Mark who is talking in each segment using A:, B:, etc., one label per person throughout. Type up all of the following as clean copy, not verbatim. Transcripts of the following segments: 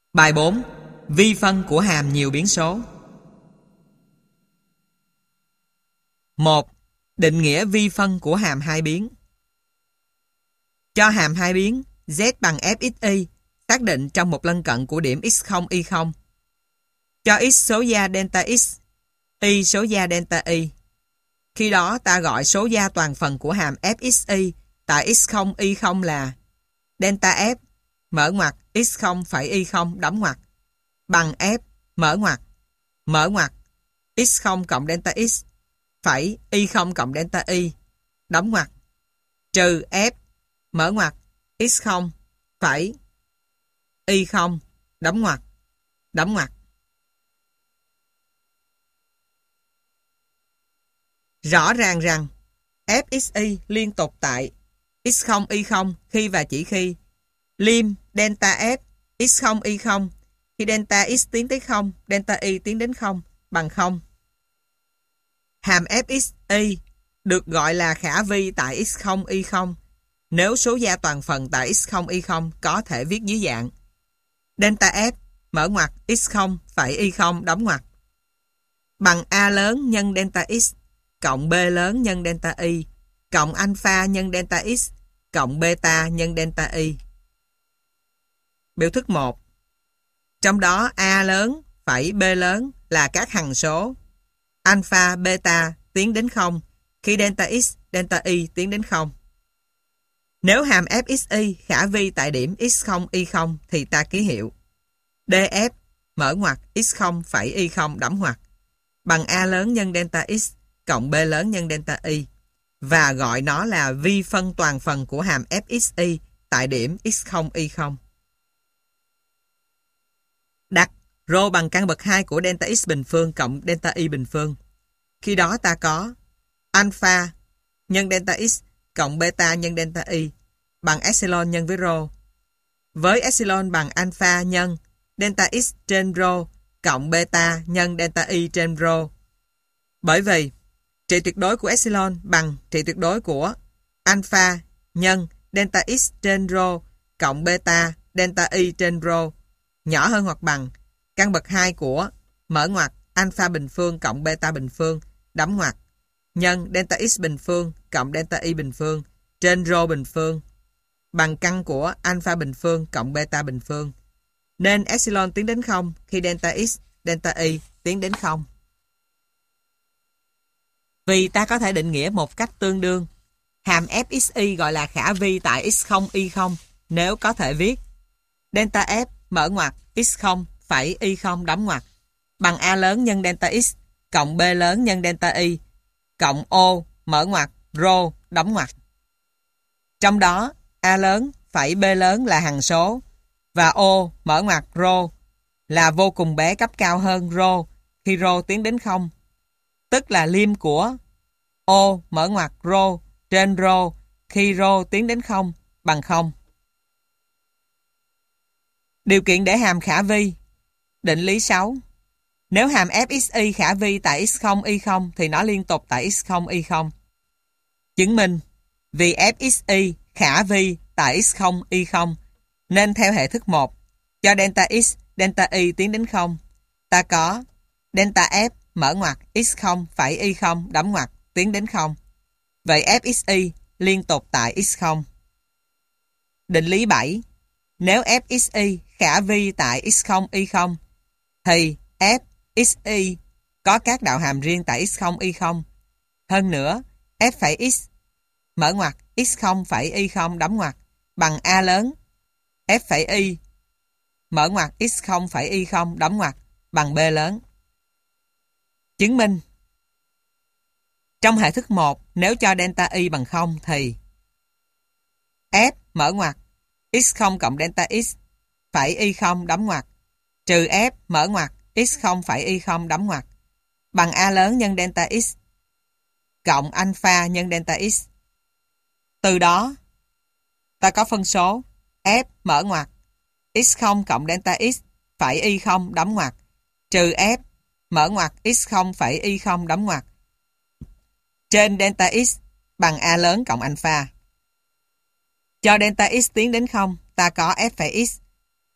A: Bài 4. Vi phân của hàm nhiều biến số. 1. Định nghĩa vi phân của hàm hai biến. Cho hàm hai biến z bằng fxy xác định trong một lân cận của điểm x0, y0. Cho x số gia delta x, y số gia delta y. Khi đó ta gọi số gia toàn phần của hàm fxy tại x0, y0 là delta f mở ngoặc x0 phẩy y0 đóng ngoặc bằng f mở ngoặc x0 cộng delta x phẩy y0 cộng delta y đóng ngoặc trừ f mở ngoặc x0 phẩy y0 đóng ngoặc. Rõ ràng rằng fxy liên tục tại x0, y0 khi và chỉ khi lim delta f x0, y0 khi delta x tiến tới 0, delta y tiến đến 0 bằng 0. Hàm fxy được gọi là khả vi tại x0, y0 nếu số gia toàn phần tại x0, y0 có thể viết dưới dạng delta f mở ngoặc x0 phẩy y0 đóng ngoặc bằng a lớn nhân delta x cộng b lớn nhân delta y cộng alpha nhân delta x cộng beta nhân delta y. Biểu thức 1. Trong đó a lớn phẩy b lớn là các hằng số alpha, beta tiến đến 0 khi delta x, delta y tiến đến 0. Nếu hàm fxy khả vi tại điểm x0, y0 thì ta ký hiệu df mở ngoặc x0 phẩy y0 đóng ngoặc bằng a lớn nhân delta x cộng b lớn nhân delta y và gọi nó là vi phân toàn phần của hàm fxy tại điểm x0, y0. Đặt rho bằng căn bậc 2 của delta x bình phương cộng delta y bình phương. Khi đó ta có alpha nhân delta x cộng beta nhân delta y bằng epsilon nhân với rho. Với epsilon bằng alpha nhân delta x trên rho cộng beta nhân delta y trên rho. Bởi vì trị tuyệt đối của epsilon bằng trị tuyệt đối của alpha nhân delta x trên rho cộng beta delta y trên rho nhỏ hơn hoặc bằng căn bậc 2 của mở ngoặc alpha bình phương cộng beta bình phương đóng ngoặc nhân delta x bình phương cộng delta y bình phương trên rho bình phương bằng căn của alpha bình phương cộng beta bình phương. Nên epsilon tiến đến 0 khi delta x, delta y tiến đến 0. Vì ta có thể định nghĩa một cách tương đương, hàm fxy gọi là khả vi tại x0, y0 nếu có thể viết delta f mở ngoặc x0 phẩy y0 đóng ngoặc bằng a lớn nhân delta x cộng b lớn nhân delta y cộng o mở ngoặc rho đóng ngoặc. Trong đó a lớn phẩy b lớn là hằng số và o mở ngoặc rho là vô cùng bé cấp cao hơn rho khi rho tiến đến 0, tức là lim của o mở ngoặc rho trên rho khi rho tiến đến 0 bằng 0. Điều kiện để hàm khả vi. Định lý 6. Nếu hàm fxy khả vi tại x0, y0 thì nó liên tục tại x0, y0. Chứng minh vì fxy khả vi tại x0, y0 nên theo hệ thức 1 cho delta x, delta y tiến đến 0 ta có delta f mở ngoặc x0 phẩy y0 đóng ngoặc tiến đến 0. Vậy fxy liên tục tại x0. Định lý 7. Nếu fxy khả vi tại x0, y0 thì fxy có các đạo hàm riêng tại x0, y0. Hơn nữa, f phẩy x mở ngoặc x0 phẩy y0 đóng ngoặc bằng a lớn f phẩy y mở ngoặc x0 phẩy y0 đóng ngoặc bằng b lớn. Chứng minh trong hệ thức 1 nếu cho delta y bằng 0 thì f mở ngoặc x0 cộng delta x phẩy y0 đóng ngoặc trừ f mở ngoặc x0 phẩy y0 đóng ngoặc bằng a lớn nhân delta x cộng alpha nhân delta x. Từ đó ta có phân số f mở ngoặc x0 cộng delta x phẩy y0 đóng ngoặc trừ f mở ngoặc x0 phẩy y0 đóng ngoặc trên delta x bằng a lớn cộng alpha. Cho delta x tiến đến 0 ta có f phẩy x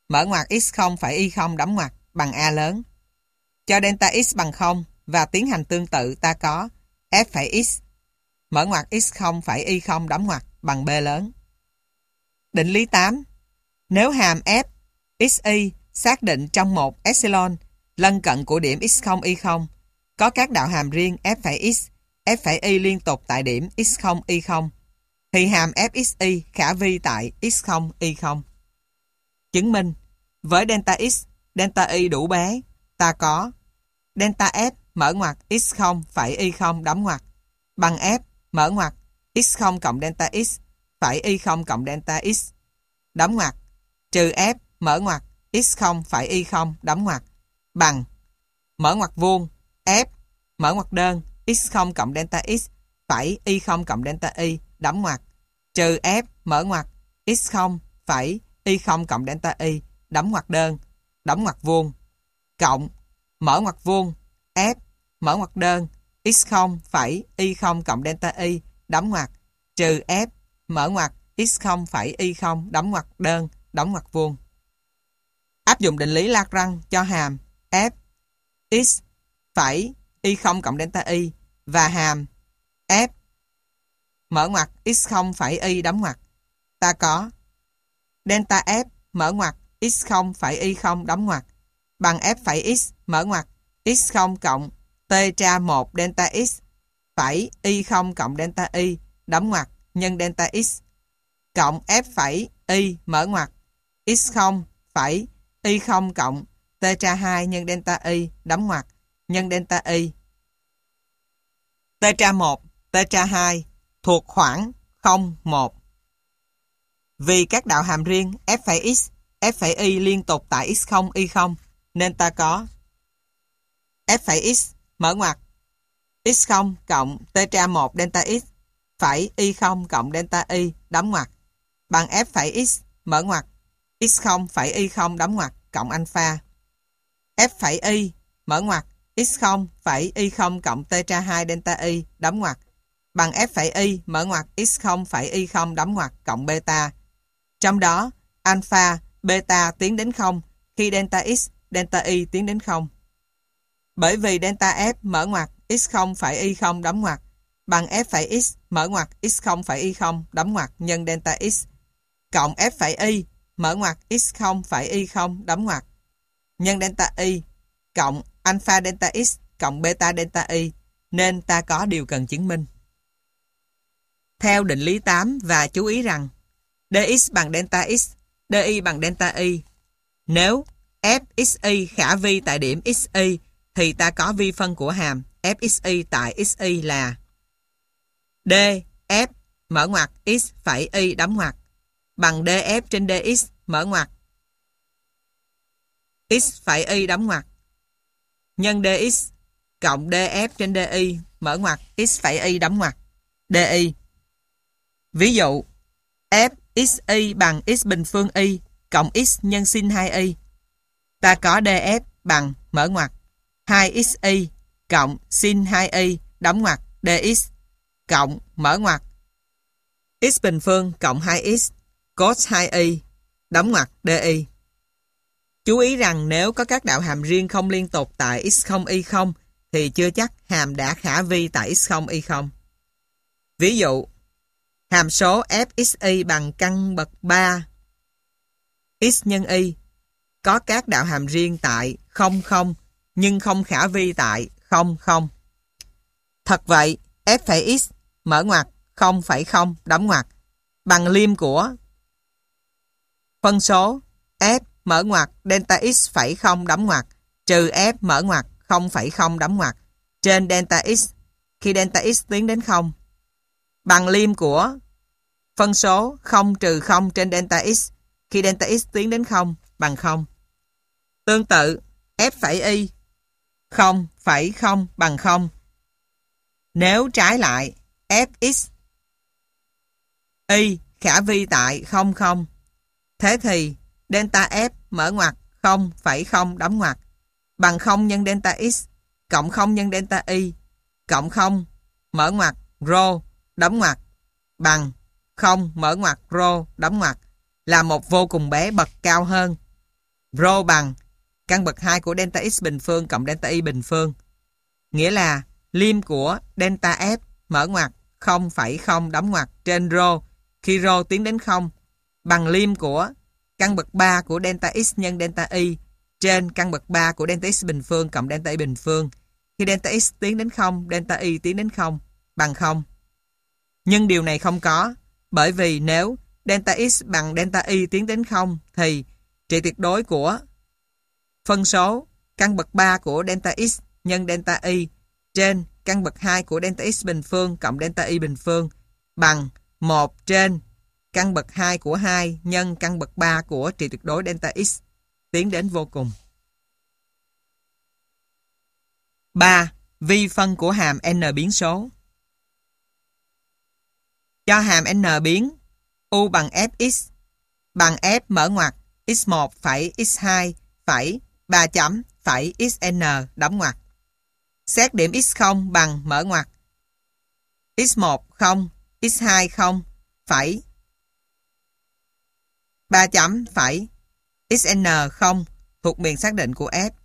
A: mở ngoặc x0 phẩy y0 đóng ngoặc bằng A lớn. Cho delta x bằng 0 và tiến hành tương tự ta có f phẩy x mở ngoặc x0 phẩy y0 đóng ngoặc bằng B lớn. Định lý 8. Nếu hàm f xy xác định trong một epsilon lân cận của điểm x0 y0 có các đạo hàm riêng f phẩy x, f phẩy y liên tục tại điểm x0 y0 thì hàm fxy khả vi tại x0 y0. Chứng minh với delta x, delta y đủ bé, ta có delta f mở ngoặc x0 phẩy y0 đóng ngoặc bằng f mở ngoặc x0 cộng delta x phẩy y0 cộng delta x đóng ngoặc trừ f mở ngoặc x0 phẩy y0 đóng ngoặc bằng mở ngoặc vuông f mở ngoặc đơn x0 cộng delta x phẩy y0 cộng delta y đóng ngoặc trừ f mở ngoặc x0 phẩy y0 cộng delta y đóng ngoặc đơn đóng ngoặc vuông cộng mở ngoặc vuông f mở ngoặc đơn x0 phẩy y0 cộng delta y đóng ngoặc trừ f mở ngoặc x0 phẩy y0 đóng ngoặc đơn đóng ngoặc vuông. Áp dụng định lý Lagrange cho hàm f x phẩy y0 cộng delta y và hàm f mở ngoặc x0 phẩy y đóng ngoặc, ta có delta f mở ngoặc x0 phẩy y0 đóng ngoặc bằng f phẩy x mở ngoặc x0 cộng t tra 1 delta x phẩy y0 cộng delta y đóng ngoặc nhân delta x cộng f phẩy y mở ngoặc x0 phẩy y0 cộng t tra 2 nhân delta y đóng ngoặc nhân delta y. T tra 1, t tra 2 thuộc khoảng 0, 1. Vì các đạo hàm riêng f phẩy x, f phẩy y liên tục tại x0, y0 nên ta có f phẩy x mở ngoặc x0 cộng t tra 1 delta x phẩy y0 cộng delta y đóng ngoặc bằng f phẩy x mở ngoặc x0 phẩy y0 đóng ngoặc cộng alpha f phẩy y mở ngoặc x0 phẩy y0 cộng t tra 2 delta y đóng ngoặc bằng f phẩy y mở ngoặc x0 phẩy y0 đóng ngoặc cộng beta. Trong đó alpha, beta tiến đến 0 khi delta x, delta y tiến đến 0. Bởi vì delta f mở ngoặc x0 phẩy y0 đóng ngoặc bằng f phẩy x mở ngoặc x0 phẩy y0 đóng ngoặc nhân delta x cộng f phẩy y mở ngoặc x0 phẩy y0 đóng ngoặc nhân delta y cộng alpha delta x cộng beta delta y nên ta có điều cần chứng minh. Theo định lý 8 và chú ý rằng dx bằng delta x, dy bằng delta y. Nếu f xy khả vi tại điểm xy thì ta có vi phân của hàm f xy tại xy là df mở ngoặc x phẩy y đóng ngoặc bằng df trên dx mở ngoặc x phẩy y đóng ngoặc nhân dx cộng df trên dy mở ngoặc x phẩy y đóng ngoặc dy. Ví dụ f xy bằng x bình phương y cộng x nhân sin 2y. Ta có df bằng mở ngoặc 2xy cộng sin 2y đóng ngoặc dx cộng mở ngoặc x bình phương cộng 2x cos 2y đóng ngoặc dy. Chú ý rằng nếu có các đạo hàm riêng không liên tục tại x0 y0 thì chưa chắc hàm đã khả vi tại x0 y0. Ví dụ hàm số f xy bằng căn bậc 3 x nhân y có các đạo hàm riêng tại 0, 0 nhưng không khả vi tại 0, 0. Thật vậy, f phẩy x mở ngoặc 0,0 đóng ngoặc bằng liêm của phân số f mở ngoặc delta x phẩy 0 đóng ngoặc trừ f mở ngoặc 0,0 đóng ngoặc trên delta x khi delta x tiến đến 0 bằng liêm của phân số 0 trừ 0 trên delta x khi delta x tiến đến 0 bằng 0. Tương tự f phẩy y 0,0 bằng 0. Nếu trái lại fx y khả vi tại 0, 0 thế thì delta f mở ngoặc 0,0 đóng ngoặc bằng 0 nhân delta x cộng 0 nhân delta y cộng 0 mở ngoặc rho đóng ngoặc bằng 0 mở ngoặc rho đóng ngoặc là một vô cùng bé bậc cao hơn Rho bằng căn bậc 2 của delta x bình phương cộng delta y bình phương. Nghĩa là lim của delta f mở ngoặc 0,0 đóng ngoặc trên rho khi rho tiến đến 0 bằng lim của căn bậc 3 của delta x nhân delta y trên căn bậc 3 của delta x bình phương cộng delta y bình phương. Khi delta x tiến đến 0, delta y tiến đến 0 bằng 0. Nhưng điều này không có, bởi vì nếu delta x bằng delta y tiến đến 0 thì trị tuyệt đối của phân số căn bậc 3 của delta x nhân delta y trên căn bậc 2 của delta x bình phương cộng delta y bình phương bằng 1 trên căn bậc 2 của 2 nhân căn bậc 3 của trị tuyệt đối delta x tiến đến vô cùng. 3. Vi phân của hàm n biến số. Cho hàm n biến u bằng fx bằng f mở ngoặc x1 phẩy x2 phẩy 3 chấm phẩy xn đóng ngoặc. Xét điểm x0 bằng mở ngoặc x1 0 x2 0 phẩy 3 chấm phẩy xn 0 thuộc miền xác định của f.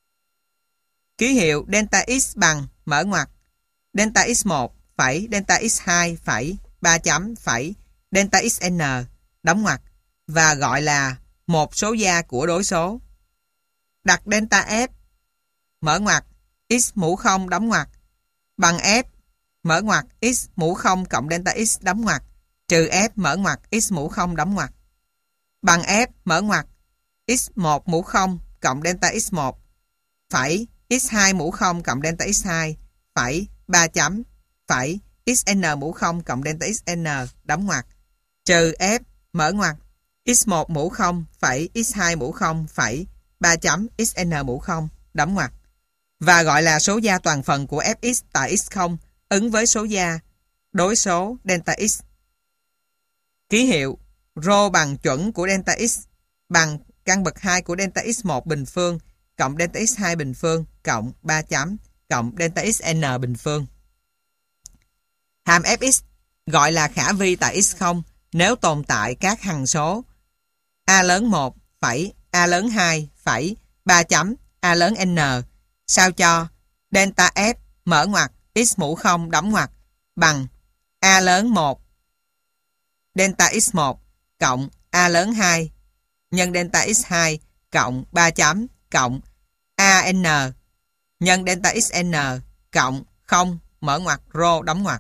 A: Ký hiệu delta x bằng mở ngoặc delta x1 phẩy delta x2 phẩy 3 chấm phẩy delta xn đóng ngoặc và gọi là một số gia của đối số. Đặt delta f mở ngoặc x mũ 0 đóng ngoặc bằng f mở ngoặc x mũ 0 cộng delta x đóng ngoặc trừ f mở ngoặc x mũ 0 đóng ngoặc bằng f mở ngoặc x1 mũ 0 cộng delta x1 phẩy x2 mũ 0 cộng delta x2 phẩy 3 chấm phẩy xn mũ 0 cộng delta xn đóng ngoặc trừ f mở ngoặc x1 mũ 0 phẩy x2 mũ 0 phẩy 3 chấm xn mũ 0 đóng ngoặc và gọi là số gia toàn phần của fx tại x0 ứng với số gia đối số delta x. Ký hiệu rho bằng chuẩn của delta x bằng căn bậc 2 của delta x1 bình phương cộng delta x2 bình phương cộng 3 chấm cộng delta xn bình phương. Hàm fx gọi là khả vi tại x0 nếu tồn tại các hằng số a lớn 1 phẩy a lớn 2 phẩy 3 chấm a lớn n sao cho delta f mở ngoặc x mũ 0 đóng ngoặc bằng a lớn 1 delta x1 cộng a lớn 2 nhân delta x2 cộng 3 chấm cộng an nhân delta xn cộng 0 mở ngoặc rho đóng ngoặc.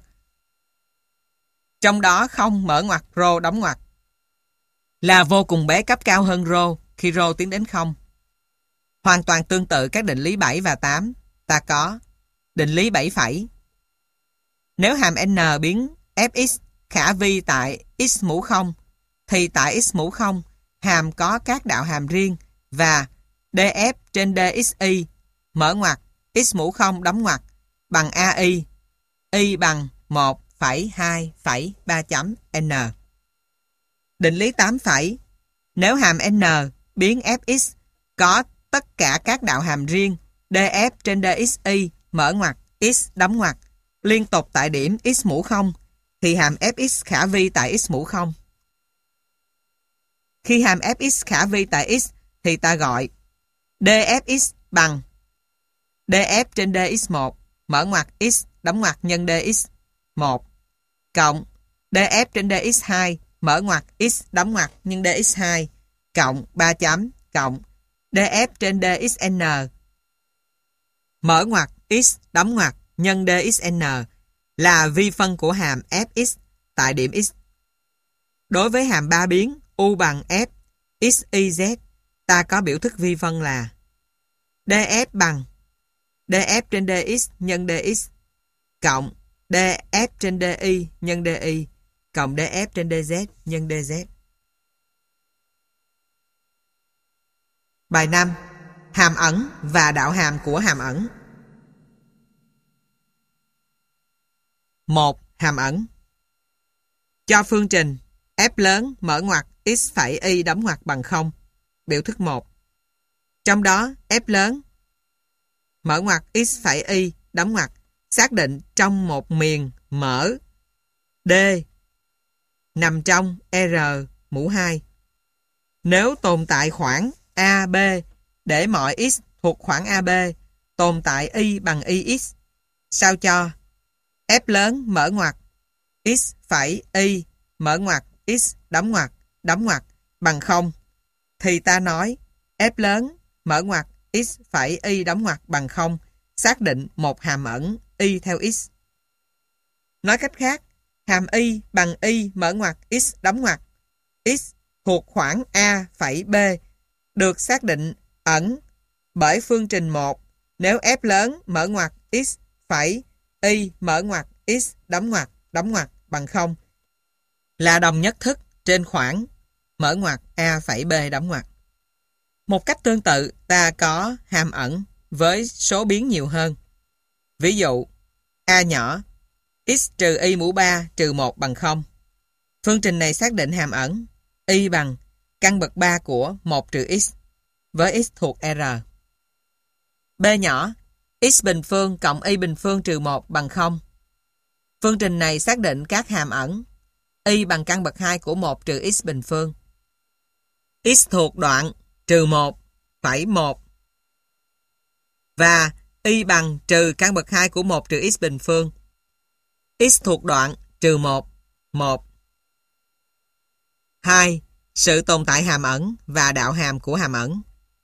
A: Trong đó 0 mở ngoặc rho đóng ngoặc là vô cùng bé cấp cao hơn rho khi rho tiến đến 0. Hoàn toàn tương tự các định lý 7 và 8, ta có định lý 7 phẩy. Nếu hàm n biến fx khả vi tại x mũ 0 thì tại x mũ 0 hàm có các đạo hàm riêng và df trên dxy mở ngoặc x mũ 0 đóng ngoặc bằng ai y bằng 1,2,3 chấm n. Định lý 8 phẩy. Nếu hàm n biến fx có tất cả các đạo hàm riêng df trên dxy mở ngoặc x đóng ngoặc liên tục tại điểm x mũ 0 thì hàm fx khả vi tại x mũ 0. Khi hàm fx khả vi tại x thì ta gọi dfx bằng df trên dx1 mở ngoặc x đóng ngoặc nhân dx1 cộng df trên dx2 mở ngoặc x đóng ngoặc nhân dx2 cộng 3 chấm cộng df trên dxn mở ngoặc x đóng ngoặc nhân dxn là vi phân của hàm fx tại điểm x. Đối với hàm 3 biến u bằng f x, y, z, ta có biểu thức vi phân là df bằng df trên dx nhân dx cộng df trên di nhân di cộng df trên dz nhân dz. Bài 5. Hàm ẩn và đạo hàm của hàm ẩn. 1. Hàm ẩn. Cho phương trình f lớn mở ngoặc x phẩy y đóng ngoặc bằng 0. Biểu thức 1. Trong đó f lớn mở ngoặc x phẩy y đóng ngoặc xác định trong một miền mở D nằm trong R mũ 2. Nếu tồn tại khoảng AB để mọi x thuộc khoảng AB tồn tại y bằng ix. Sao cho F lớn mở ngoặc x phẩy y mở ngoặc x đóng ngoặc bằng 0 thì ta nói F lớn mở ngoặc x phẩy y đóng ngoặc bằng 0 xác định một hàm ẩn y theo x. Nói cách khác, hàm y bằng y mở ngoặc x đóng ngoặc x thuộc khoảng A phẩy B được xác định ẩn bởi phương trình 1 nếu F lớn mở ngoặc x phẩy y mở ngoặc x đóng ngoặc bằng 0 là đồng nhất thức trên khoảng mở ngoặc A phẩy B đóng ngoặc. Một cách tương tự, ta có hàm ẩn với số biến nhiều hơn. Ví dụ, A nhỏ x trừ y mũ 3 trừ 1 bằng 0. Phương trình này xác định hàm ẩn y bằng căn bậc 3 của 1 trừ x với x thuộc R. B nhỏ x bình phương cộng y bình phương trừ 1 bằng 0. Phương trình này xác định các hàm ẩn y bằng căn bậc 2 của 1 trừ x bình phương. X thuộc đoạn trừ 1 phẩy 1 và y bằng trừ căn bậc 2 của 1 trừ x bình phương. X thuộc đoạn trừ 1, 1. 2. Sự tồn tại hàm ẩn và đạo hàm của hàm ẩn.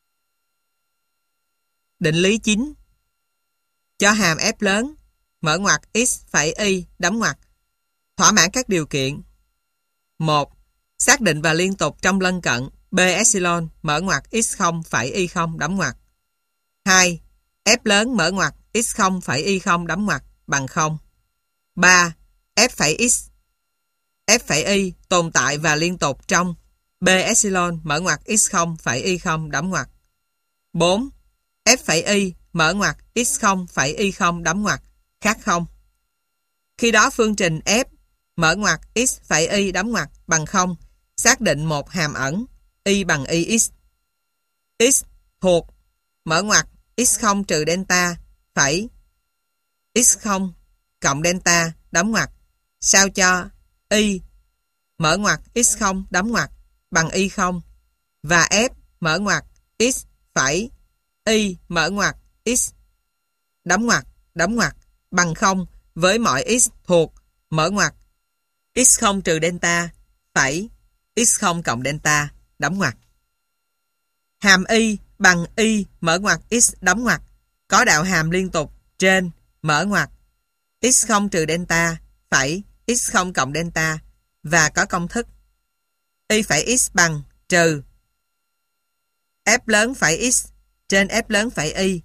A: Định lý 9. Cho hàm F lớn mở ngoặc x phẩy y đóng ngoặc thỏa mãn các điều kiện. 1. Xác định và liên tục trong lân cận B epsilon mở ngoặc x0 phẩy y0 đóng ngoặc. 2. F lớn mở ngoặc x0 phẩy y0 đóng ngoặc bằng 0. 3. F phẩy x F phẩy y tồn tại và liên tục trong B epsilon mở ngoặc x0 phẩy y0 đóng ngoặc. 4. F phẩy y mở ngoặc x0 phẩy y0 đóng ngoặc khác 0. Khi đó phương trình F mở ngoặc x phẩy y đóng ngoặc bằng 0 xác định một hàm ẩn y bằng ix. X thuộc mở ngoặc x0 trừ delta phẩy x0 cộng delta đóng ngoặc sao cho y mở ngoặc x0 đóng ngoặc bằng y0 và F mở ngoặc x phẩy y mở ngoặc x đóng ngoặc bằng 0 với mọi x thuộc mở ngoặc x0 trừ delta phẩy x0 cộng delta đóng ngoặc. Hàm y bằng y mở ngoặc x đóng ngoặc có đạo hàm liên tục trên mở ngoặc x0 trừ delta phẩy x0 cộng delta và có công thức y phẩy x bằng trừ f lớn phẩy x trên f lớn phẩy y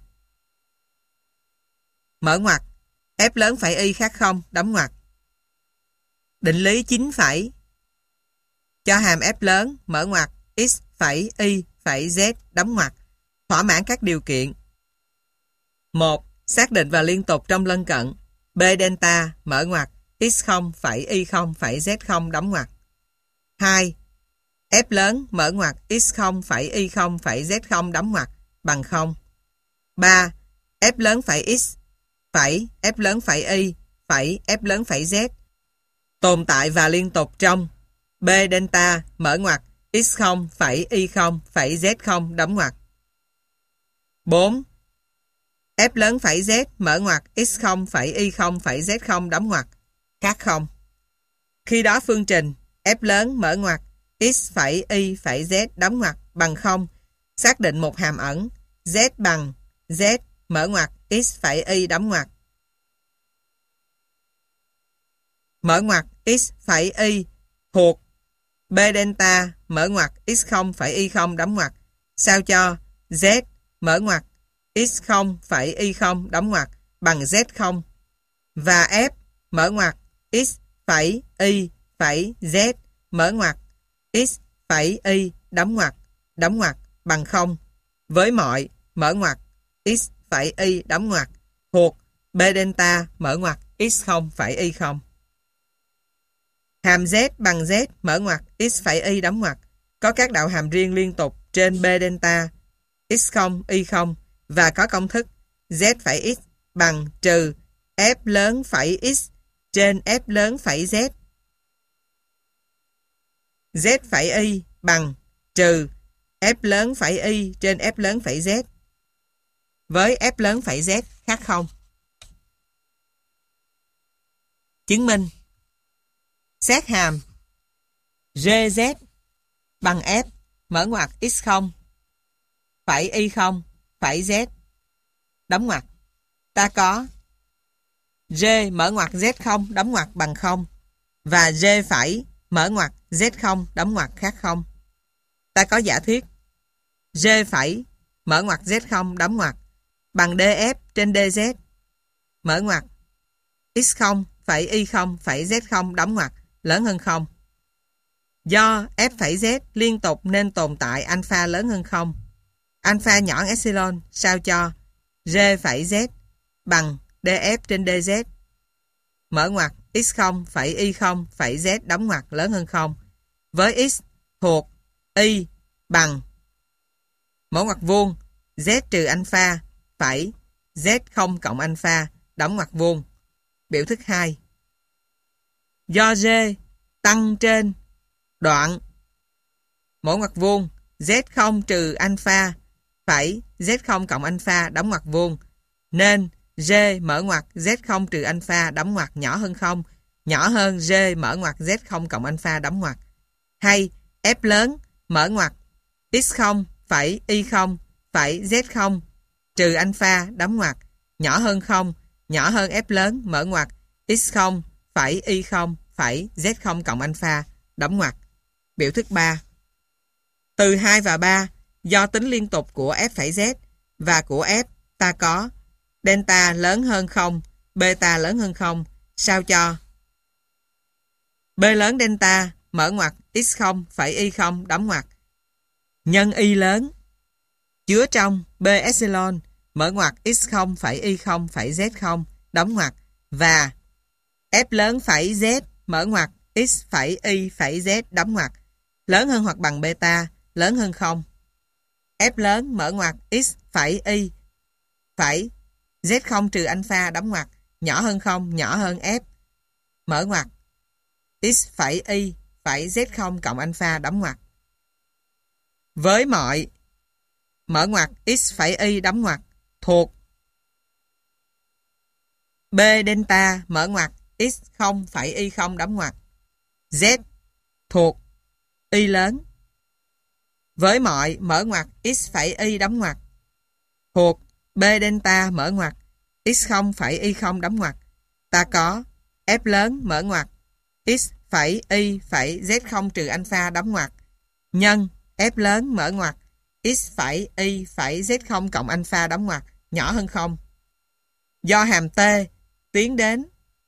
A: mở ngoặc f lớn phẩy y khác 0 đóng ngoặc. Định lý 9 phẩy cho hàm f lớn mở ngoặc x phẩy y phẩy z đóng ngoặc thỏa mãn các điều kiện. 1. Xác định và liên tục trong lân cận B delta mở ngoặc x0 phẩy y0 phẩy z0 đóng ngoặc. 2. F lớn mở ngoặc x0 phẩy y0 phẩy z0 đóng ngoặc bằng 0. 3. F lớn phẩy x phẩy F lớn phẩy y phẩy F lớn phẩy z tồn tại và liên tục trong B delta mở ngoặc x0 phẩy y0 phẩy z0 đóng ngoặc. 4. F lớn phẩy z mở ngoặc x0 phẩy y0 phẩy z0 đóng ngoặc khác 0. Khi đó phương trình F lớn mở ngoặc x phẩy y phẩy z đóng ngoặc bằng 0 xác định một hàm ẩn z bằng z mở ngoặc x phẩy y đóng ngoặc mở ngoặc x phẩy y thuộc B delta mở ngoặc x0 phẩy y0 đóng ngoặc sao cho z mở ngoặc x0 phẩy y0 đóng ngoặc bằng z0 và f mở ngoặc x phẩy y phẩy z mở ngoặc x phẩy y đóng ngoặc bằng 0 với mọi mở ngoặc x phẩy y đóng ngoặc thuộc B delta mở ngoặc x0 phẩy y0. Hàm z bằng z mở ngoặc x phẩy y đóng ngoặc có các đạo hàm riêng liên tục trên B delta x0 y0 và có công thức z phẩy x bằng trừ f lớn phẩy x trên f lớn phẩy z. Z phẩy y bằng trừ F lớn phẩy y trên F lớn phẩy z với F lớn phẩy z khác không? Chứng minh xét hàm GZ bằng F mở ngoặc x0 phẩy y0 phẩy z đóng ngoặc. Ta có G mở ngoặc Z0 đóng ngoặc bằng 0 và G phẩy mở ngoặc Z0 đóng ngoặc khác 0. Ta có giả thuyết G phẩy mở ngoặc Z0 đóng ngoặc bằng DF trên DZ mở ngoặc x0 phẩy y0 phẩy z0 đóng ngoặc lớn hơn 0. Do f phẩy z liên tục nên tồn tại alpha lớn hơn 0. Alpha nhỏ hơn epsilon sao cho G phẩy z bằng df trên dz mở ngoặc x0 phẩy y0 phẩy z đóng ngoặc lớn hơn 0 với x thuộc y bằng mở ngoặc vuông z trừ alpha phẩy z0 cộng alpha đóng ngoặc vuông. Biểu thức 2. Do G tăng trên đoạn mỗi ngoặc vuông z0 trừ alpha phẩy z0 cộng alpha đóng ngoặc vuông nên G mở ngoặc z0 trừ alpha đóng ngoặc nhỏ hơn 0 nhỏ hơn G mở ngoặc z0 cộng alpha đóng ngoặc. Hay F lớn mở ngoặc x0 phẩy y0 phẩy z0 trừ alpha đóng ngoặc nhỏ hơn 0 nhỏ hơn F lớn mở ngoặc x0 phẩy y0 phẩy z0 cộng alpha đóng ngoặc. Biểu thức 3. Từ 2 và 3 do tính liên tục của f phẩy z và của f ta có delta lớn hơn 0 beta lớn hơn 0 sao cho b lớn delta mở ngoặc x0 phẩy y0 đóng ngoặc nhân y lớn chứa trong b epsilon mở ngoặc x0 phẩy y0 phẩy z0 đóng ngoặc và f lớn phẩy z mở ngoặc x phẩy y phẩy z đóng ngoặc lớn hơn hoặc bằng beta lớn hơn 0. F lớn mở ngoặc x phẩy y phẩy z0 trừ alpha đóng ngoặc nhỏ hơn 0 nhỏ hơn f mở ngoặc x phẩy y phẩy z0 cộng alpha đóng ngoặc. Với mọi mở ngoặc x phẩy y đóng ngoặc thuộc b delta mở ngoặc x0 phẩy y0 đóng ngoặc z thuộc y lớn với mọi mở ngoặc x phẩy y đóng ngoặc thuộc b delta mở ngoặc x0 phẩy y0 đóng ngoặc ta có f lớn mở ngoặc x phẩy y phẩy z0 trừ alpha đóng ngoặc nhân f lớn mở ngoặc x phẩy y phẩy z0 cộng alpha đóng ngoặc nhỏ hơn 0. Do hàm t tiến đến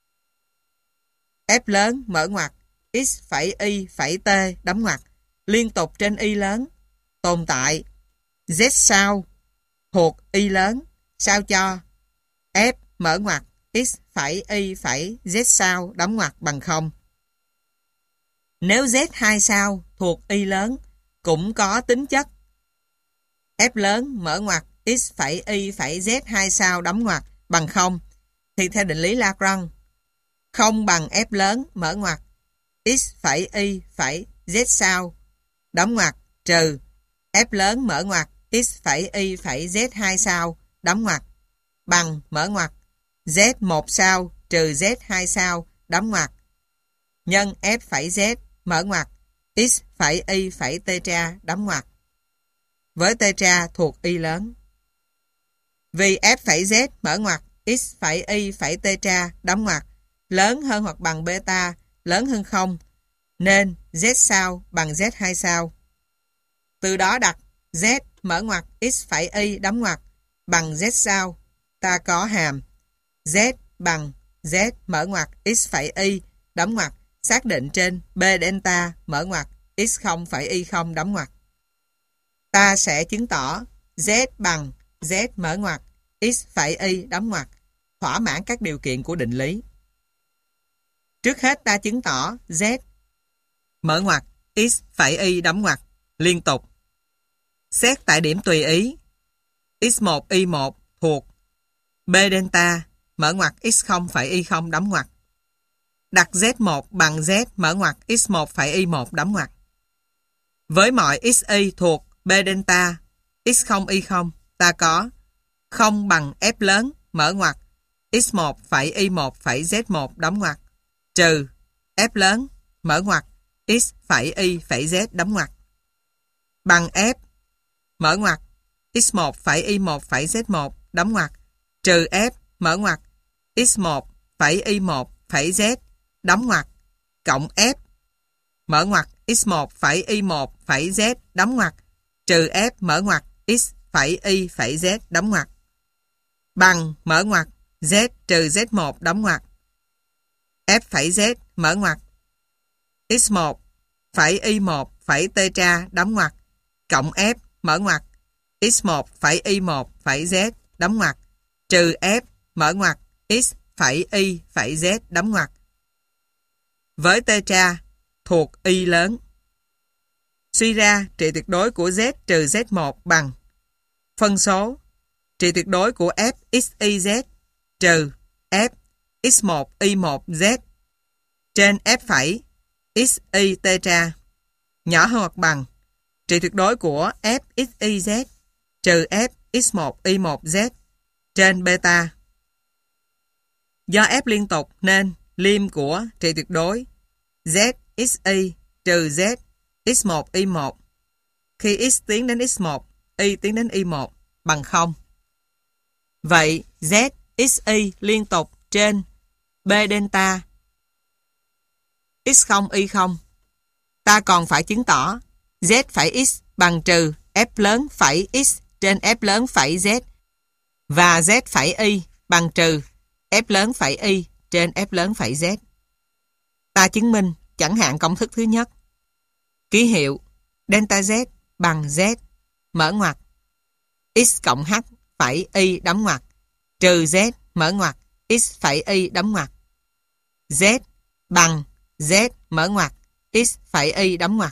A: f lớn mở ngoặc x phẩy y phẩy t đóng ngoặc liên tục trên y lớn tồn tại z sau thuộc y lớn sao cho f mở ngoặc x phẩy y phẩy z sau đóng ngoặc bằng 0. Nếu z2 sau thuộc y lớn cũng có tính chất f lớn mở ngoặc x phẩy y phẩy z2 sau đóng ngoặc bằng 0 thì theo định lý Lagrange không bằng f lớn mở ngoặc x phẩy y phẩy z sau đóng ngoặc trừ f lớn mở ngoặc x phẩy y phẩy z2 sau đóng ngoặc bằng mở ngoặc z1 sau trừ z2 sau đóng ngoặc nhân f phẩy z mở ngoặc x phẩy y phẩy tetra đóng ngoặc với tetra thuộc y lớn. Vì f phẩy z mở ngoặc x phẩy y phẩy tetra đóng ngoặc lớn hơn hoặc bằng beta lớn hơn 0 nên z sau bằng z2 sau. Từ đó đặt z mở ngoặc x phẩy y đóng ngoặc bằng z sau ta có hàm z bằng z mở ngoặc x phẩy y đóng ngoặc xác định trên b delta mở ngoặc x0 phẩy y0 đóng ngoặc. Ta sẽ chứng tỏ z bằng z mở ngoặc x phẩy y đóng ngoặc thỏa mãn các điều kiện của định lý. Trước hết ta chứng tỏ z mở ngoặc x phẩy y đóng ngoặc liên tục. Xét tại điểm tùy ý x1 y1 thuộc b delta mở ngoặc x0 phẩy y0 đóng ngoặc. Đặt z1 bằng z mở ngoặc x1 phẩy y1 đóng ngoặc. Với mọi xy thuộc b B delta x0 y0, ta có 0 bằng F lớn, mở ngoặc, x1 phẩy y1 phẩy z1 đóng ngoặc, trừ F lớn, mở ngoặc, x phẩy y phẩy z đóng ngoặc, bằng F, mở ngoặc, x1 phẩy y1 phẩy z1 đóng ngoặc, trừ F, mở ngoặc, x1 phẩy y1 phẩy z đóng ngoặc, cộng F, mở ngoặc, x1 phẩy y1 phẩy z đóng ngoặc, trừ F, mở ngoặc, x phẩy y phẩy z đóng ngoặc, bằng, mở ngoặc, z trừ z1 đóng ngoặc, f phẩy z, mở ngoặc, x1 phẩy y1 phẩy tetra đóng ngoặc, cộng f, mở ngoặc, x1 phẩy y1 phẩy z đóng ngoặc, trừ f, mở ngoặc, x phẩy y phẩy z đóng ngoặc. Với tetra thuộc y lớn, suy ra trị tuyệt đối của z trừ z1 bằng phân số trị tuyệt đối của f x y z trừ f x1 y1 z trên f phẩy x y tetra nhỏ hơn hoặc bằng trị tuyệt đối của f x y z trừ f x1 y1 z trên beta. Do f liên tục nên lim của trị tuyệt đối z x y trừ z x1 y1 khi x tiến đến x1, y tiến đến y1 bằng 0. Vậy z x y liên tục trên b delta x0 y0, ta còn phải chứng tỏ z phẩy x bằng trừ f lớn phẩy x trên f lớn phẩy z và z phẩy y bằng trừ f lớn phẩy y trên f lớn phẩy z. Ta chứng minh chẳng hạn công thức thứ nhất. Ký hiệu delta z bằng z, mở ngoặc, x cộng h phẩy y đóng ngoặc, trừ z, mở ngoặc, x phẩy y đóng ngoặc. Z bằng z, mở ngoặc, x phẩy y đóng ngoặc.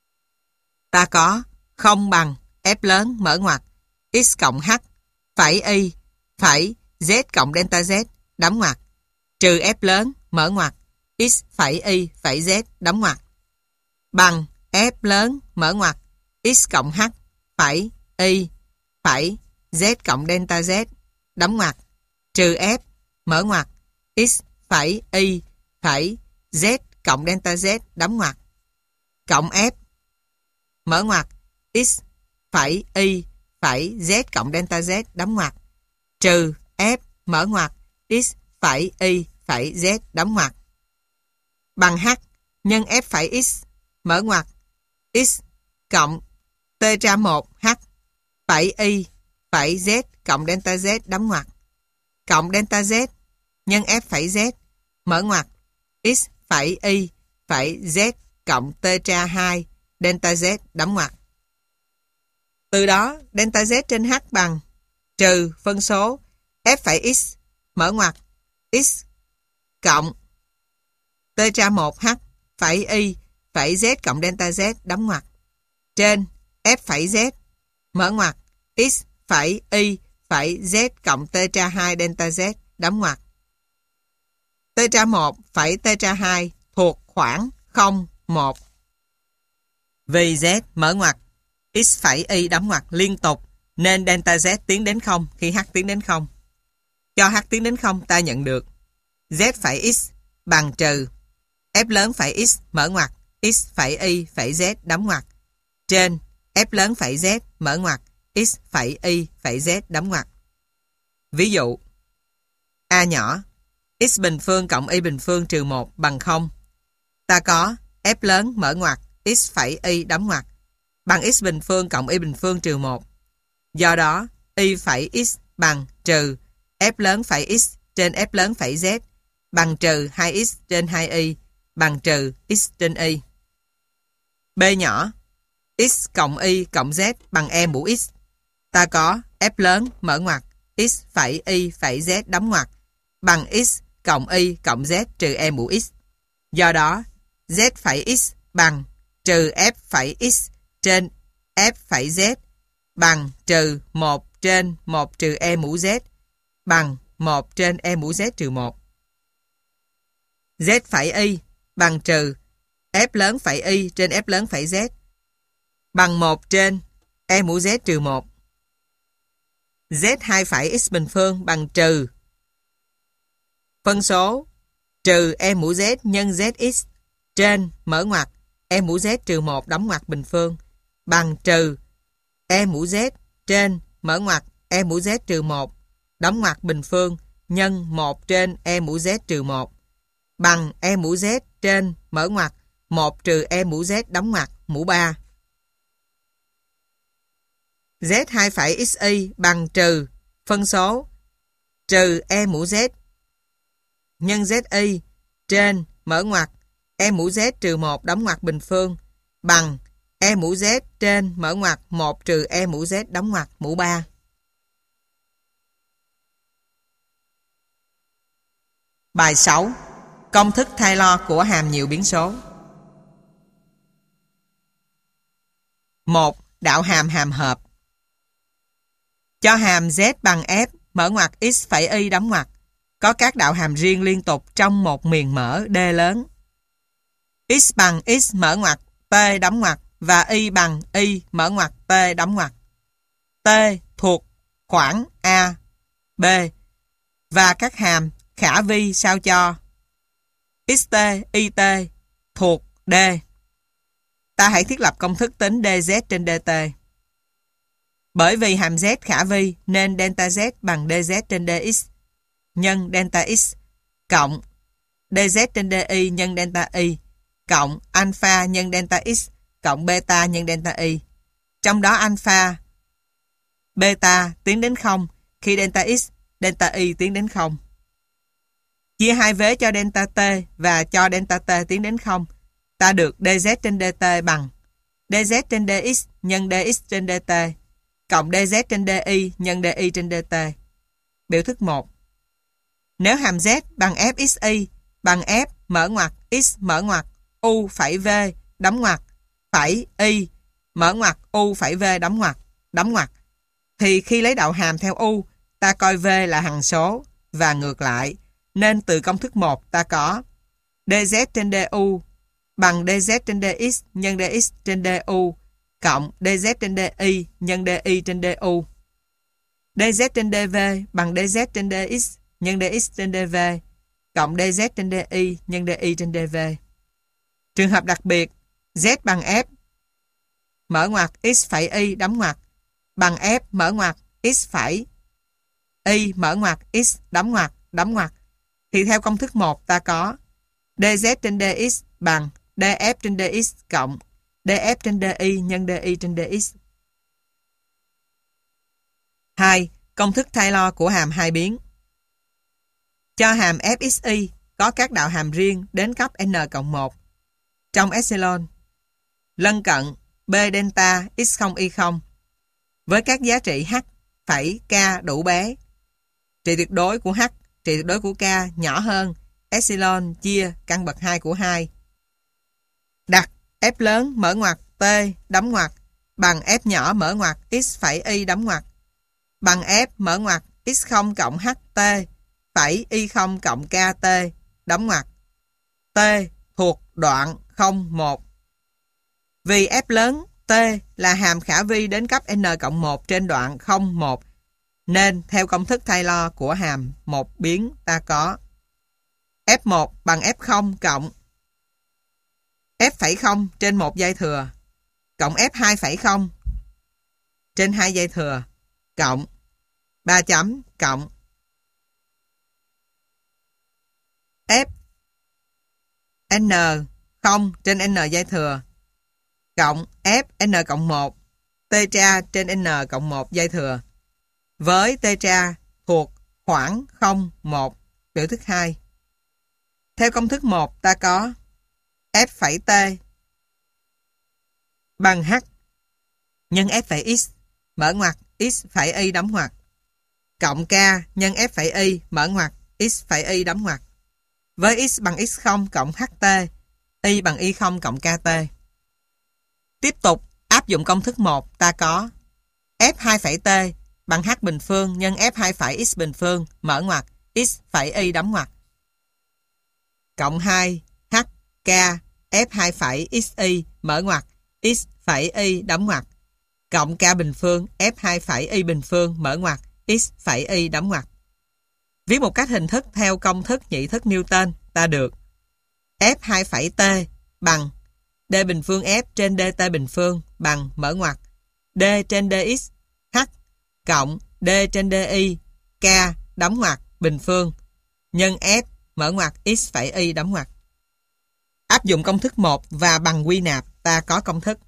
A: Ta có 0 bằng f lớn, mở ngoặc, x cộng h phẩy y phẩy z cộng delta z đóng ngoặc, trừ f lớn, mở ngoặc, x phẩy y phẩy z đóng ngoặc, bằng f lớn, mở ngoặc, x cộng h phẩy y phẩy z cộng delta z đóng ngoặc, trừ f, mở ngoặc, x phẩy y phẩy z cộng delta z đóng ngoặc, cộng f, mở ngoặc, x phẩy y phẩy z cộng delta z đóng ngoặc, trừ f, mở ngoặc, x phẩy y phẩy z đóng ngoặc, bằng h nhân f phẩy x, mở ngoặc, x cộng tetra 1 h phẩy y phẩy z cộng delta z đóng ngoặc, cộng delta z nhân f phẩy z, mở ngoặc, x phẩy y phẩy z cộng tetra 2 delta z đóng ngoặc. Từ đó delta z trên h bằng trừ phân số f phẩy x, mở ngoặc, x cộng tetra 1 h phẩy y phẩy z cộng delta z đóng ngoặc, trên f phẩy z, mở ngoặc, x phẩy y phẩy z cộng tetra 2 delta z đóng ngoặc. Tetra 1 phẩy tetra 2 thuộc khoảng 0, 1. Vì z, mở ngoặc, x phẩy y đóng ngoặc liên tục nên delta z tiến đến 0 khi h tiến đến 0. Cho h tiến đến 0 ta nhận được z phẩy x bằng trừ f lớn phẩy x, mở ngoặc, x phẩy y phẩy z đóng ngoặc, trên f lớn phẩy z, mở ngoặc, x phẩy y phẩy z đóng ngoặc. Ví dụ a nhỏ x bình phương cộng y bình phương trừ 1 bằng 0. Ta có f lớn, mở ngoặc, x phẩy y đóng ngoặc bằng x bình phương cộng y bình phương trừ 1. Do đó y phẩy x bằng trừ f lớn phẩy x trên f lớn phẩy z bằng trừ 2x trên 2y bằng trừ x trên y. B nhỏ x cộng y cộng z bằng e mũ x. Ta có f lớn, mở ngoặc, x phẩy y phẩy z đóng ngoặc bằng x cộng y cộng z trừ e mũ x. Do đó z phẩy x bằng trừ f phẩy x trên f phẩy z bằng trừ 1 trên 1 trừ e mũ z bằng 1 trên e mũ z trừ 1. Z phẩy y bằng trừ f lớn phẩy y trên f lớn phẩy z bằng 1 trên e mũ z trừ 1. Z 2 phẩy x bình phương bằng trừ phân số trừ e mũ z nhân zx trên mở ngoặc e mũ z trừ 1 đóng ngoặc bình phương bằng trừ e mũ z trên mở ngoặc e mũ z trừ 1 đóng ngoặc bình phương nhân 1 trên e mũ z trừ 1 bằng e mũ z trên mở ngoặc 1 trừ e mũ z đóng ngoặc mũ 3. Z 2 phẩy xy bằng trừ phân số trừ e mũ z nhân zi trên mở ngoặc e mũ z trừ 1 đóng ngoặc bình phương bằng e mũ z trên mở ngoặc 1 trừ e mũ z đóng ngoặc mũ 3. Bài 6. Công thức Taylor của hàm nhiều biến số. 1. Đạo hàm hàm hợp. Cho hàm z bằng f mở ngoặc x phẩy y đóng ngoặc có các đạo hàm riêng liên tục trong một miền mở D lớn. X bằng x mở ngoặc t đóng ngoặc và y bằng y mở ngoặc t đóng ngoặc. T thuộc khoảng A, B và các hàm khả vi sao cho xt, it thuộc D. Ta hãy thiết lập công thức tính dz trên dt. Bởi vì hàm z khả vi nên delta z bằng dz trên dx nhân delta x cộng dz trên di nhân delta y cộng alpha nhân delta x cộng beta nhân delta y. Trong đó alpha, beta tiến đến 0 khi delta x, delta y tiến đến 0. Chia hai vế cho delta t và cho delta t tiến đến 0. Ta được dz trên dt bằng dz trên dx nhân dx trên dt cộng dz trên di nhân di trên dt. Biểu thức 1. Nếu hàm z bằng fxy bằng f mở ngoặc x mở ngoặc u phẩy v đóng ngoặc phẩy y mở ngoặc u phẩy v đóng ngoặc thì khi lấy đạo hàm theo u ta coi v là hằng số và ngược lại, nên từ công thức 1 ta có dz trên du bằng dz trên dx nhân dx trên du cộng dz trên di nhân di trên du. Dz trên dv bằng dz trên dx nhân dx trên dv cộng dz trên di nhân di trên dv. Trường hợp đặc biệt, z bằng f mở ngoặc x phẩy y đóng ngoặc bằng f mở ngoặc x phẩy y mở ngoặc x đóng ngoặc thì theo công thức 1 ta có dz trên dx bằng df trên dx cộng df trên di nhân di trên dx. 2. Công thức Taylor của hàm hai biến. Cho hàm fxy có các đạo hàm riêng đến cấp n cộng 1 trong epsilon lân cận b delta x0 y0 với các giá trị h phẩy k đủ bé. Trị tuyệt đối của h, trị tuyệt đối của k nhỏ hơn epsilon chia căn bậc 2 của 2. Đặt f lớn mở ngoặc t đóng ngoặc bằng f nhỏ mở ngoặc x phẩy y đóng ngoặc bằng f mở ngoặc x0 cộng ht phẩy y0 cộng kt đóng ngoặc. T thuộc đoạn 0, 1. Vì f lớn t là hàm khả vi đến cấp n cộng 1 trên đoạn 0, 1 nên theo công thức Taylor của hàm một biến ta có f1 bằng f0 cộng f'0 trên 1 dây thừa cộng f2,0 trên 2 dây thừa cộng 3 chấm cộng f n0 trên n dây thừa cộng f n cộng 1 tetra trên n cộng 1 dây thừa với tetra thuộc khoảng 0, 1. Biểu thức 2. Theo công thức 1 ta có f phẩy t bằng h nhân f phẩy x mở ngoặc x phẩy y đóng ngoặc cộng k nhân f phẩy y mở ngoặc x phẩy y đóng ngoặc với x bằng x0 cộng ht, y bằng y0 cộng kt. Tiếp tục áp dụng công thức 1 ta có f2 phẩy t bằng h bình phương nhân f2 phẩy x bình phương mở ngoặc x phẩy y đóng ngoặc cộng 2 h k f2 phẩy xy mở ngoặc x phẩy y đóng ngoặc cộng k bình phương F2 phẩy y bình phương mở ngoặc x phẩy y đóng ngoặc. Viết một cách hình thức theo công thức nhị thức Newton, ta được F2 phẩy t bằng d bình phương F trên dt bình phương bằng mở ngoặc d trên dx h cộng d trên di k đóng ngoặc bình phương nhân F mở ngoặc x phẩy y đóng ngoặc. Áp dụng công thức 1 và bằng quy nạp, ta có công thức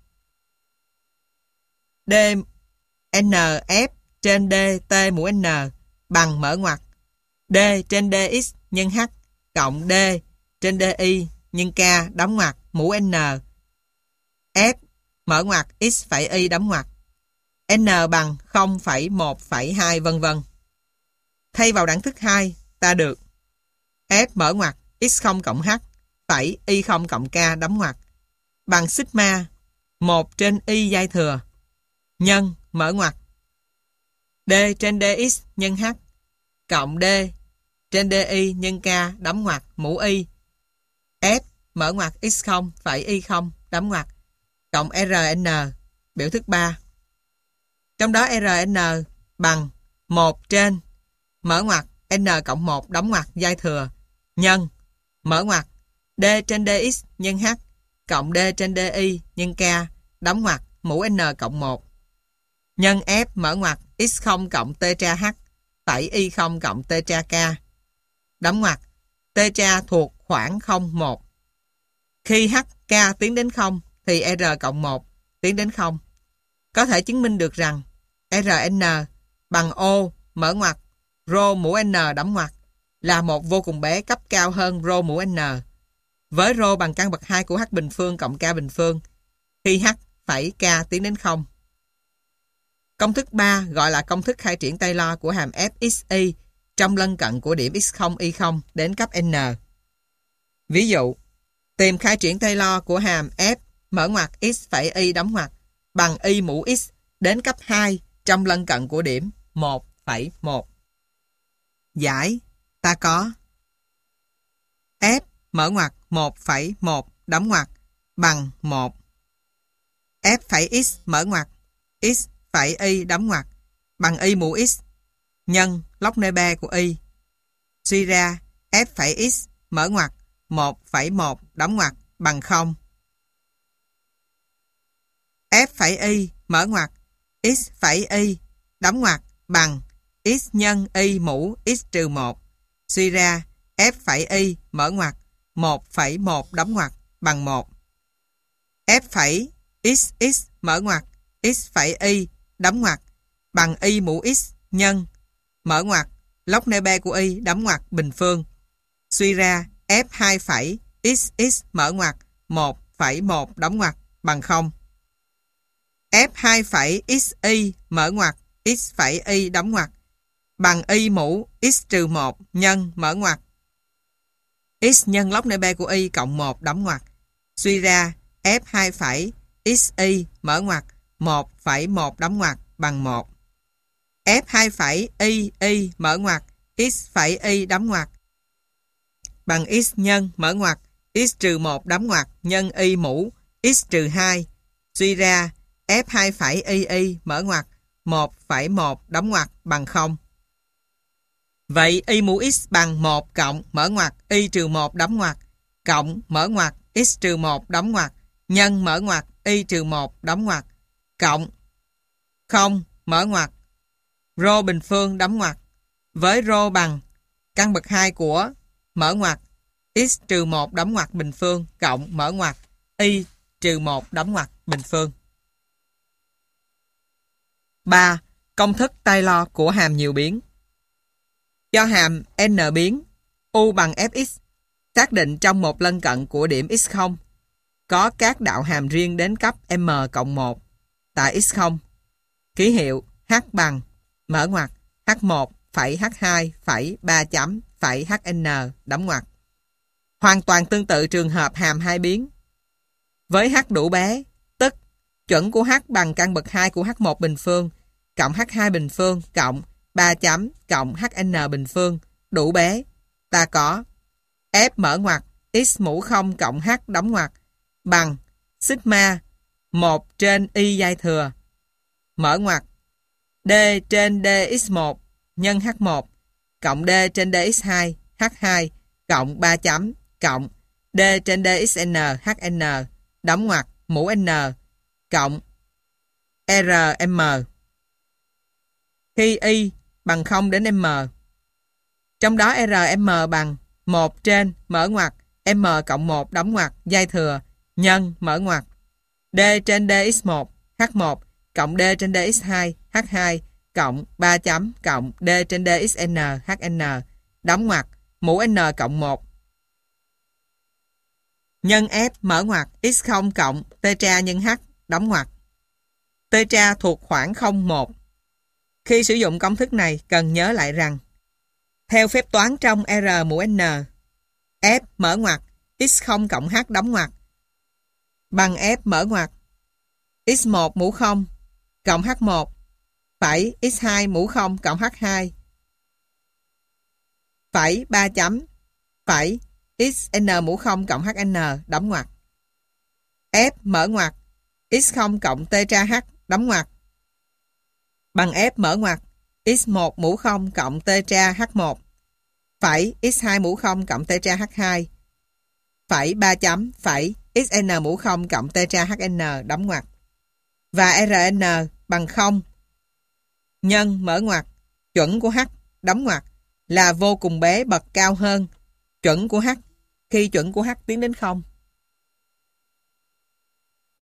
A: d nf trên dt mũ n bằng mở ngoặc d trên dx nhân h cộng d trên di nhân k đóng ngoặc mũ n f mở ngoặc x phẩy y đóng ngoặc n bằng 0,1,2 vân vân. Thay vào đẳng thức 2, ta được f mở ngoặc x0 cộng h phẩy y0 cộng k đóng ngoặc bằng sigma 1 trên y giai thừa nhân mở ngoặc d trên dx nhân h cộng d trên di nhân k đóng ngoặc mũ y f mở ngoặc x0 phẩy y0 đóng ngoặc cộng rn biểu thức 3. Trong đó rn bằng 1 trên mở ngoặc n cộng 1 đóng ngoặc giai thừa nhân mở ngoặc d trên dx nhân h cộng d trên di nhân k đóng ngoặc mũ n cộng 1 nhân f mở ngoặc x0 cộng t tra h phẩy y0 cộng t tra k đóng ngoặc t tra thuộc khoảng 0,1. Khi h k tiến đến 0 thì r cộng 1 tiến đến 0. Có thể chứng minh được rằng rn bằng O mở ngoặc rho mũ n đóng ngoặc là một vô cùng bé cấp cao hơn rho mũ n với rho bằng căn bậc 2 của h bình phương cộng k bình phương khi h phẩy k tiến đến 0. Công thức 3 gọi là công thức khai triển Taylor của hàm fxy trong lân cận của điểm x0 y0 đến cấp n. Ví dụ, tìm khai triển Taylor của hàm f mở ngoặc x phẩy y đóng ngoặc bằng y mũ x đến cấp 2 trong lân cận của điểm 1,1. Giải, ta có f mở ngoặc 1,1 đóng ngoặc bằng 1. F phẩy x mở ngoặc x phẩy y đóng ngoặc bằng y mũ x nhân log nebe của y. Suy ra f phẩy x mở ngoặc 1,1 đóng ngoặc bằng 0. F phẩy y mở ngoặc x phẩy y đóng ngoặc bằng x nhân y mũ x trừ 1. Suy ra f phẩy y mở ngoặc 1,1 đóng ngoặc bằng 1. F phẩy x mở ngoặc x phẩy y đóng ngoặc bằng y mũ x nhân mở ngoặc log nebe của y đóng ngoặc bình phương. Suy ra f 2 phẩy x mở ngoặc 1,1 đóng ngoặc bằng 0. F 2 phẩy xy mở ngoặc x phẩy y đóng ngoặc bằng y mũ x trừ 1 nhân mở ngoặc x nhân log nebe của y cộng 1 đóng ngoặc. Suy ra f 2 phẩy xy mở ngoặc 1,1 đóng ngoặc bằng 1. F 2 phẩy y mở ngoặc x phẩy y đóng ngoặc bằng x nhân mở ngoặc x trừ 1 đóng ngoặc nhân y mũ x trừ 2. Suy ra f 2 phẩy y mở ngoặc 1,1 đóng ngoặc bằng 0. Vậy y mũ x bằng 1 cộng mở ngoặc y trừ 1 đóng ngoặc cộng mở ngoặc x trừ 1 đóng ngoặc nhân mở ngoặc y trừ 1 đóng ngoặc cộng 0 mở ngoặc rho bình phương đóng ngoặc với rho bằng căn bậc 2 của mở ngoặc x trừ 1 đóng ngoặc bình phương cộng mở ngoặc y trừ 1 đóng ngoặc bình phương. 3. Công thức Taylor của hàm nhiều biến. Cho hàm n biến u bằng fx xác định trong một lân cận của điểm x0 có các đạo hàm riêng đến cấp m cộng 1 tại x0. Ký hiệu h bằng mở ngoặc h1 phẩy h2 phẩy 3 chấm phẩy hn đóng ngoặc. Hoàn toàn tương tự trường hợp hàm hai biến. Với h đủ bé, tức chuẩn của h bằng căn bậc 2 của h1 bình phương cộng h2 bình phương cộng 3 chấm cộng hn bình phương đủ bé, ta có f mở ngoặc x mũ 0 cộng h đóng ngoặc bằng sigma 1 trên y giai thừa mở ngoặc D trên dx1 nhân h1 cộng D trên dx2 h2 cộng 3 chấm cộng D trên dxn hn đóng ngoặc mũ n cộng rm khi y bằng 0 đến m. Trong đó rm bằng 1 trên mở ngoặc m cộng 1 đóng ngoặc giai thừa nhân mở ngoặc D trên dx1 h1 cộng D trên dx2 h2 cộng 3 chấm cộng D trên dxn hn đóng ngoặc mũ n cộng 1 nhân f mở ngoặc x0 cộng tetra nhân h đóng ngoặc. Tetra thuộc khoảng 0,1. Khi sử dụng công thức này cần nhớ lại rằng theo phép toán trong R mũ n, f mở ngoặc x0 cộng h đóng ngoặc bằng f mở ngoặc x1 mũ 0 cộng h1 phẩy x2 mũ 0 cộng h2 phẩy 3 chấm phẩy xn mũ 0 cộng hn đóng ngoặc. F mở ngoặc x0 cộng tetra h đóng ngoặc bằng f mở ngoặc x1 mũ 0 cộng tetra h1 phẩy x2 mũ 0 cộng tetra h2 phẩy 3 chấm phẩy xn mũ 0 cộng tetra hn đóng ngoặc. Và rn bằng 0 nhân mở ngoặc chuẩn của h đóng ngoặc là vô cùng bé bậc cao hơn chuẩn của h khi chuẩn của h tiến đến 0.